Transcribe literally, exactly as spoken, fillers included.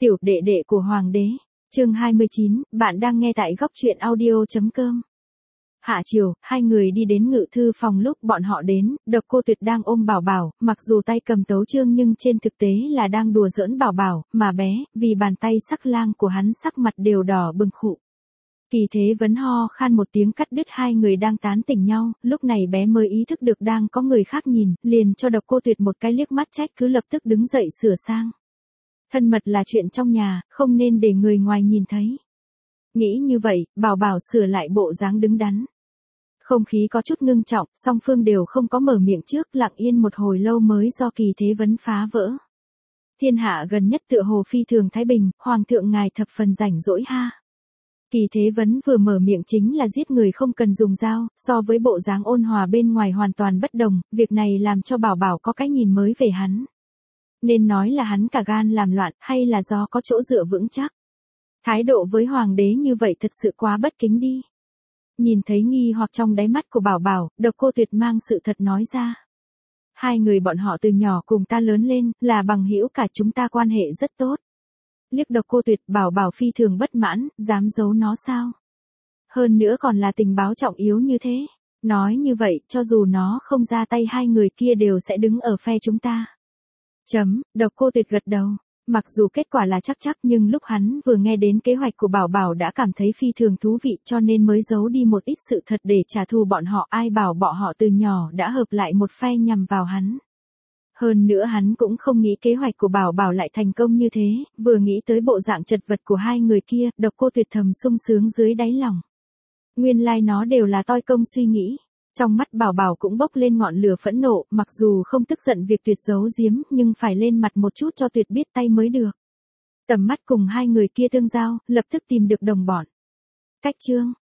Tiểu đệ đệ của Hoàng đế, chương hai mươi chín, bạn đang nghe tại góc truyện audio.com. Hạ chiều, hai người đi đến ngự thư phòng lúc bọn họ đến, Độc Cô Tuyệt đang ôm Bảo Bảo, mặc dù tay cầm tấu chương nhưng trên thực tế là đang đùa giỡn Bảo Bảo, mà bé, vì bàn tay sắc lang của hắn sắc mặt đều đỏ bừng khụ. Kỳ Thế Vấn ho khan một tiếng cắt đứt hai người đang tán tỉnh nhau, lúc này bé mới ý thức được đang có người khác nhìn, liền cho Độc Cô Tuyệt một cái liếc mắt trách cứ lập tức đứng dậy sửa sang. Thân mật là chuyện trong nhà, không nên để người ngoài nhìn thấy. Nghĩ như vậy, Bảo Bảo sửa lại bộ dáng đứng đắn. Không khí có chút ngưng trọng, song phương đều không có mở miệng trước, lặng yên một hồi lâu mới do Kỳ Thế Vấn phá vỡ. Thiên hạ gần nhất tựa hồ phi thường thái bình, hoàng thượng ngài thập phần rảnh rỗi ha. Kỳ Thế Vấn vừa mở miệng chính là giết người không cần dùng dao, so với bộ dáng ôn hòa bên ngoài hoàn toàn bất đồng, việc này làm cho Bảo Bảo có cái nhìn mới về hắn. Nên nói là hắn cả gan làm loạn, hay là do có chỗ dựa vững chắc. Thái độ với hoàng đế như vậy thật sự quá bất kính đi. Nhìn thấy nghi hoặc trong đáy mắt của Bảo Bảo, Độc Cô Tuyệt mang sự thật nói ra. Hai người bọn họ từ nhỏ cùng ta lớn lên, là bằng hữu, cả chúng ta quan hệ rất tốt. Liếc Độc Cô Tuyệt, Bảo Bảo phi thường bất mãn, dám giấu nó sao? Hơn nữa còn là tình báo trọng yếu như thế. Nói như vậy, cho dù nó không ra tay hai người kia đều sẽ đứng ở phe chúng ta. Chấm, Độc Cô Tuyệt gật đầu. Mặc dù kết quả là chắc chắc nhưng lúc hắn vừa nghe đến kế hoạch của Bảo Bảo đã cảm thấy phi thường thú vị cho nên mới giấu đi một ít sự thật để trả thù bọn họ, ai bảo bọn họ từ nhỏ đã hợp lại một phe nhằm vào hắn. Hơn nữa hắn cũng không nghĩ kế hoạch của Bảo Bảo lại thành công như thế, vừa nghĩ tới bộ dạng chật vật của hai người kia, Độc Cô Tuyệt thầm sung sướng dưới đáy lòng. Nguyên lai like nó đều là toi công suy nghĩ. Trong mắt Bảo Bảo cũng bốc lên ngọn lửa phẫn nộ, mặc dù không tức giận việc Tuyệt giấu giếm, nhưng phải lên mặt một chút cho Tuyệt biết tay mới được. Tầm mắt cùng hai người kia tương giao, lập tức tìm được đồng bọn. Cách chương,